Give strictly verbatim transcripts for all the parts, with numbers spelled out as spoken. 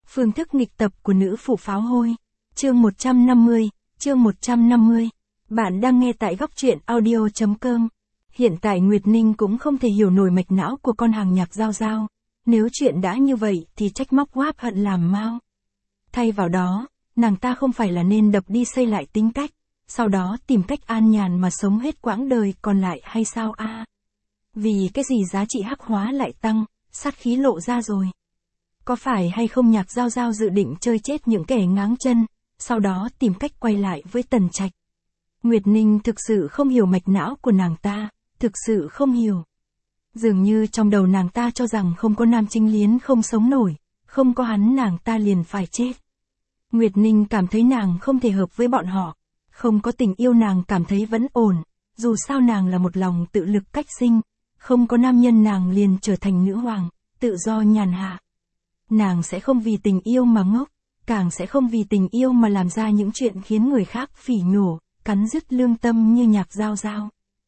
Phương thức nghịch tập của nữ phụ pháo hôi. Chương một trăm năm mươi, chương một trăm năm mươi. Bạn đang nghe tại góc truyện audio chấm com. Hiện tại Nguyệt Ninh cũng không thể hiểu nổi mạch não của con hàng Nhạc Giao Giao. Nếu chuyện đã như vậy thì trách móc oáp hận làm mau. Thay vào đó, nàng ta không phải là nên đập đi xây lại tính cách, sau đó tìm cách an nhàn mà sống hết quãng đời còn lại hay sao a? À? Vì cái gì giá trị hắc hóa lại tăng, sát khí lộ ra rồi. Có phải hay không Nhạc Giao Giao dự định chơi chết những kẻ ngáng chân, sau đó tìm cách quay lại với Tần Trạch? Nguyệt Ninh thực sự không hiểu mạch não của nàng ta, thực sự không hiểu. Dường như trong đầu nàng ta cho rằng không có Nam Chính Liến không sống nổi, không có hắn nàng ta liền phải chết. Nguyệt Ninh cảm thấy nàng không thể hợp với bọn họ, không có tình yêu nàng cảm thấy vẫn ổn, dù sao nàng là một lòng tự lực cách sinh, không có nam nhân nàng liền trở thành nữ hoàng, tự do nhàn hạ. Nàng sẽ không vì tình yêu mà ngốc, càng sẽ không vì tình yêu mà làm ra những chuyện khiến người khác phỉ nhổ, cắn rứt lương tâm như Nhạc Giao Giao.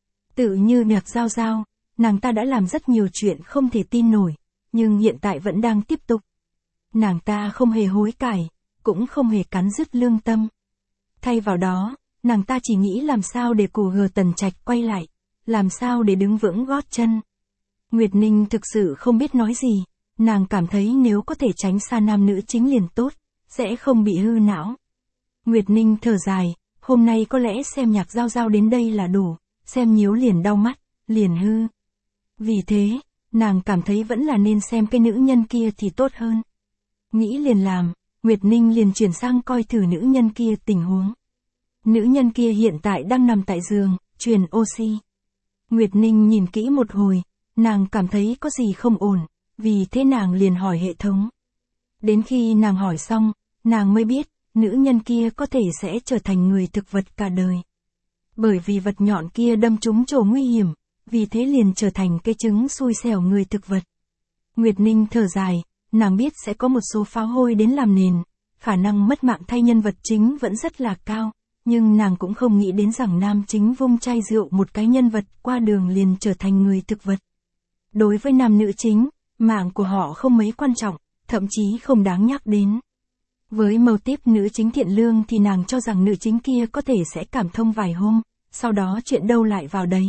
Tự như Nhạc Giao Giao, nàng ta đã làm rất nhiều chuyện không thể tin nổi, nhưng hiện tại vẫn đang tiếp tục. Nàng ta không hề hối cải, cũng không hề cắn rứt lương tâm. Thay vào đó, nàng ta chỉ nghĩ làm sao để cù gờ Tần Trạch quay lại, làm sao để đứng vững gót chân. Nguyệt Ninh thực sự không biết nói gì, nàng cảm thấy nếu có thể tránh xa nam nữ chính liền tốt, sẽ không bị hư não. Nguyệt Ninh thở dài, hôm nay có lẽ xem Nhạc Giao Giao đến đây là đủ, xem nhiễu liền đau mắt, liền hư. Vì thế, nàng cảm thấy vẫn là nên xem cái nữ nhân kia thì tốt hơn. Nghĩ liền làm, Nguyệt Ninh liền chuyển sang coi thử nữ nhân kia tình huống. Nữ nhân kia hiện tại đang nằm tại giường, truyền oxy. Nguyệt Ninh nhìn kỹ một hồi, nàng cảm thấy có gì không ổn, vì thế nàng liền hỏi hệ thống. Đến khi nàng hỏi xong, nàng mới biết, nữ nhân kia có thể sẽ trở thành người thực vật cả đời. Bởi vì vật nhọn kia đâm trúng chỗ nguy hiểm, vì thế liền trở thành cái trứng xui xẻo người thực vật. Nguyệt Ninh thở dài, nàng biết sẽ có một số pháo hôi đến làm nền, khả năng mất mạng thay nhân vật chính vẫn rất là cao, nhưng nàng cũng không nghĩ đến rằng Nam Chính vung chai rượu một cái nhân vật qua đường liền trở thành người thực vật. Đối với nam nữ chính, mạng của họ không mấy quan trọng, thậm chí không đáng nhắc đến. Với mâu típ nữ chính thiện lương thì nàng cho rằng nữ chính kia có thể sẽ cảm thông vài hôm, sau đó chuyện đâu lại vào đấy.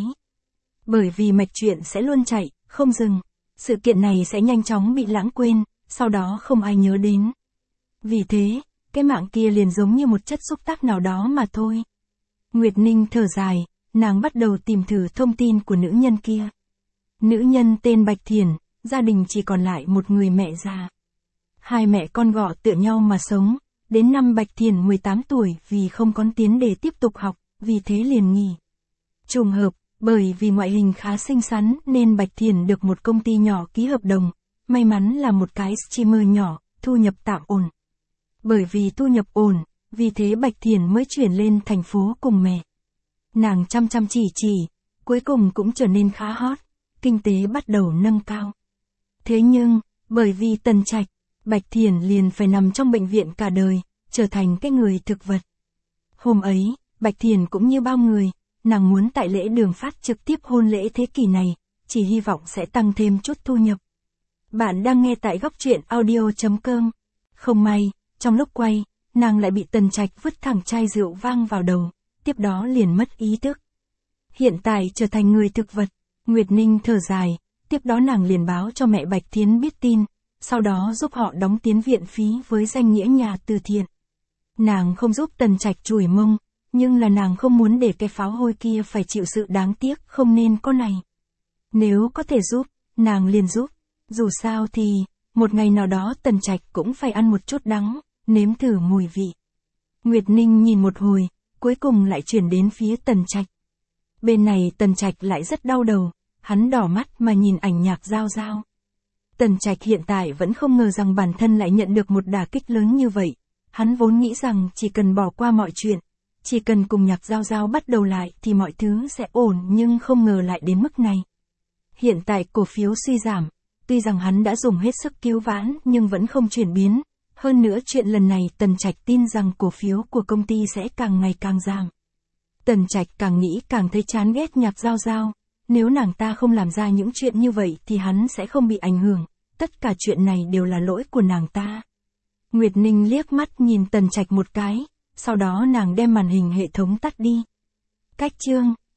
Bởi vì mạch chuyện sẽ luôn chạy, không dừng. Sự kiện này sẽ nhanh chóng bị lãng quên, sau đó không ai nhớ đến. Vì thế, cái mạng kia liền giống như một chất xúc tác nào đó mà thôi. Nguyệt Ninh thở dài, nàng bắt đầu tìm thử thông tin của nữ nhân kia. Nữ nhân tên Bạch Thiển, gia đình chỉ còn lại một người mẹ già. Hai mẹ con gọ tựa nhau mà sống, đến năm Bạch Thiển mười tám tuổi vì không có tiến để tiếp tục học, vì thế liền nghỉ. Trùng hợp, bởi vì ngoại hình khá xinh xắn nên Bạch Thiển được một công ty nhỏ ký hợp đồng, may mắn là một cái streamer nhỏ, thu nhập tạm ổn. Bởi vì thu nhập ổn, vì thế Bạch Thiển mới chuyển lên thành phố cùng mẹ. Nàng chăm chăm chỉ chỉ, cuối cùng cũng trở nên khá hot, kinh tế bắt đầu nâng cao. Thế nhưng, bởi vì Tần Trạch, Bạch Thiển liền phải nằm trong bệnh viện cả đời, trở thành cái người thực vật. Hôm ấy, Bạch Thiển cũng như bao người, nàng muốn tại lễ đường phát trực tiếp hôn lễ thế kỷ này, chỉ hy vọng sẽ tăng thêm chút thu nhập. Bạn đang nghe tại góc truyện audio chấm com. Không may, trong lúc quay, nàng lại bị Tần Trạch vứt thẳng chai rượu vang vào đầu, tiếp đó liền mất ý thức. Hiện tại trở thành người thực vật, Nguyệt Ninh thở dài, tiếp đó nàng liền báo cho mẹ Bạch Thiến biết tin, sau đó giúp họ đóng tiến viện phí với danh nghĩa nhà từ thiện. Nàng không giúp Tần Trạch chùi mông, nhưng là nàng không muốn để cái pháo hôi kia phải chịu sự đáng tiếc không nên có này. Nếu có thể giúp, nàng liền giúp, dù sao thì, một ngày nào đó Tần Trạch cũng phải ăn một chút đắng, nếm thử mùi vị. Nguyệt Ninh nhìn một hồi, cuối cùng lại chuyển đến phía Tần Trạch. Bên này Tần Trạch lại rất đau đầu, hắn đỏ mắt mà nhìn ảnh Nhạc Giao Giao. Tần Trạch hiện tại vẫn không ngờ rằng bản thân lại nhận được một đả kích lớn như vậy, hắn vốn nghĩ rằng chỉ cần bỏ qua mọi chuyện, chỉ cần cùng Nhạc Giao Giao bắt đầu lại thì mọi thứ sẽ ổn, nhưng không ngờ lại đến mức này. Hiện tại cổ phiếu suy giảm, tuy rằng hắn đã dùng hết sức cứu vãn nhưng vẫn không chuyển biến, hơn nữa chuyện lần này Tần Trạch tin rằng cổ phiếu của công ty sẽ càng ngày càng giảm. Tần Trạch càng nghĩ càng thấy chán ghét Nhạc Giao Giao, nếu nàng ta không làm ra những chuyện như vậy thì hắn sẽ không bị ảnh hưởng, tất cả chuyện này đều là lỗi của nàng ta. Nguyệt Ninh liếc mắt nhìn Tần Trạch một cái, sau đó nàng đem màn hình hệ thống tắt đi. Cách chương